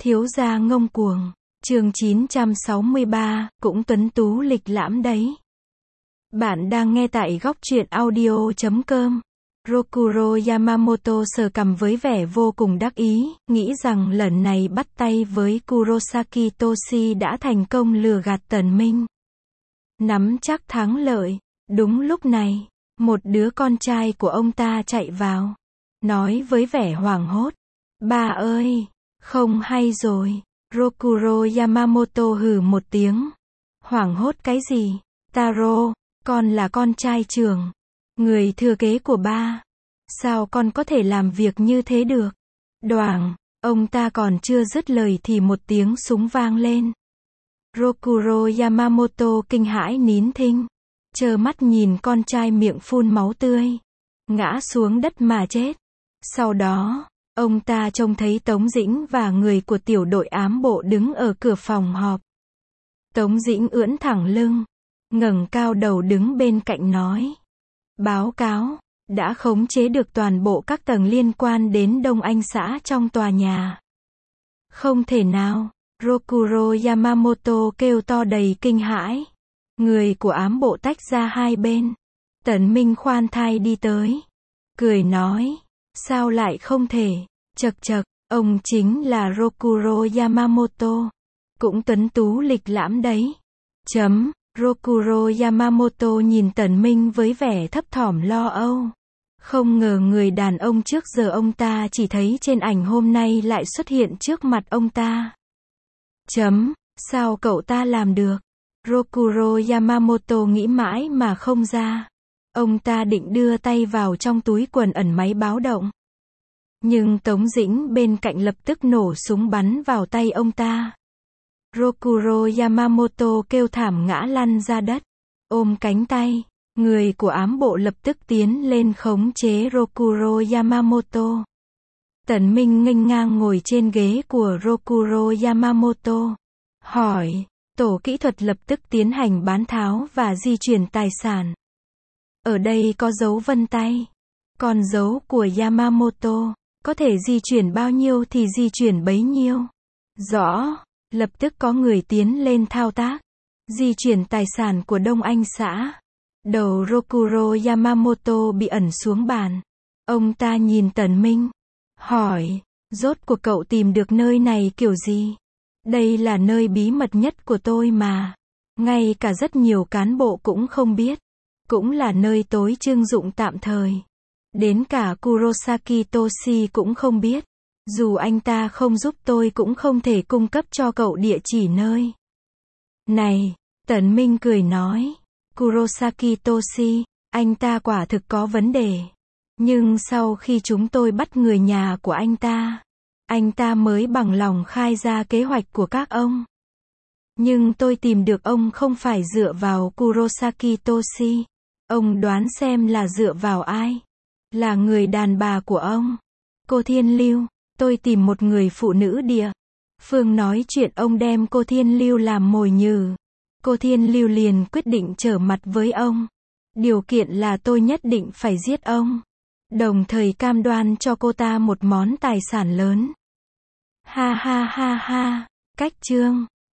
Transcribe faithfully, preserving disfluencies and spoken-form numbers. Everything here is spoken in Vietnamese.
Thiếu gia ngông cuồng. Chương chín trăm sáu mươi ba, cũng tuấn tú lịch lãm đấy. Bạn đang nghe tại góc truyện audio chấm com. Rokuro Yamamoto sờ cằm với vẻ vô cùng đắc ý, nghĩ rằng lần này bắt tay với Kurosaki Toshi đã thành công lừa gạt Tần Minh. Nắm chắc thắng lợi. Đúng lúc này, một đứa con trai của ông ta chạy vào, nói với vẻ hoảng hốt. Ba ơi, không hay rồi. Rokuro Yamamoto hừ một tiếng. Hoảng hốt cái gì? Taro, con là con trai trưởng, người thừa kế của ba. Sao con có thể làm việc như thế được? Đoảng, ông ta còn chưa dứt lời thì một tiếng súng vang lên. Rokuro Yamamoto kinh hãi nín thinh, trơ mắt nhìn con trai miệng phun máu tươi, ngã xuống đất mà chết. Sau đó, ông ta trông thấy Tống Dĩnh và người của tiểu đội ám bộ đứng ở cửa phòng họp. Tống Dĩnh ưỡn thẳng lưng, ngẩng cao đầu đứng bên cạnh nói. Báo cáo, đã khống chế được toàn bộ các tầng liên quan đến Đông Anh xã trong tòa nhà. Không thể nào, Rokuro Yamamoto kêu to đầy kinh hãi. Người của ám bộ tách ra hai bên. Tần Minh khoan thai đi tới, cười nói. Sao lại không thể? Chậc chậc, ông chính là Rokuro Yamamoto. Cũng tuấn tú lịch lãm đấy. Chấm, Rokuro Yamamoto nhìn Tần Minh với vẻ thấp thỏm lo âu. Không ngờ người đàn ông trước giờ ông ta chỉ thấy trên ảnh hôm nay lại xuất hiện trước mặt ông ta. Chấm, sao cậu ta làm được? Rokuro Yamamoto nghĩ mãi mà không ra. Ông ta định đưa tay vào trong túi quần ẩn máy báo động. Nhưng Tống Dĩnh bên cạnh lập tức nổ súng bắn vào tay ông ta. Rokuro Yamamoto kêu thảm ngã lăn ra đất. Ôm cánh tay, người của ám bộ lập tức tiến lên khống chế Rokuro Yamamoto. Tần Minh nghênh ngang ngồi trên ghế của Rokuro Yamamoto. Hỏi, tổ kỹ thuật lập tức tiến hành bán tháo và di chuyển tài sản. Ở đây có dấu vân tay. Còn dấu của Yamamoto, có thể di chuyển bao nhiêu thì di chuyển bấy nhiêu. Rõ, lập tức có người tiến lên thao tác. Di chuyển tài sản của Đông Anh xã. Đầu Rokuro Yamamoto bị ẩn xuống bàn. Ông ta nhìn Tần Minh. Hỏi, rốt cuộc cậu tìm được nơi này kiểu gì? Đây là nơi bí mật nhất của tôi mà. Ngay cả rất nhiều cán bộ cũng không biết. Cũng là nơi tối trưng dụng tạm thời. Đến cả Kurosaki Toshi cũng không biết. Dù anh ta không giúp tôi cũng không thể cung cấp cho cậu địa chỉ nơi. Này, Tần Minh cười nói. Kurosaki Toshi, anh ta quả thực có vấn đề. Nhưng sau khi chúng tôi bắt người nhà của anh ta, anh ta mới bằng lòng khai ra kế hoạch của các ông. Nhưng tôi tìm được ông không phải dựa vào Kurosaki Toshi. Ông đoán xem là dựa vào ai? Là người đàn bà của ông. Cô Thiên Lưu. Tôi tìm một người phụ nữ địa phương nói chuyện, ông đem cô Thiên Lưu làm mồi nhử. Cô Thiên Lưu liền quyết định trở mặt với ông. Điều kiện là tôi nhất định phải giết ông. Đồng thời cam đoan cho cô ta một món tài sản lớn. Ha ha ha ha. Cách chương.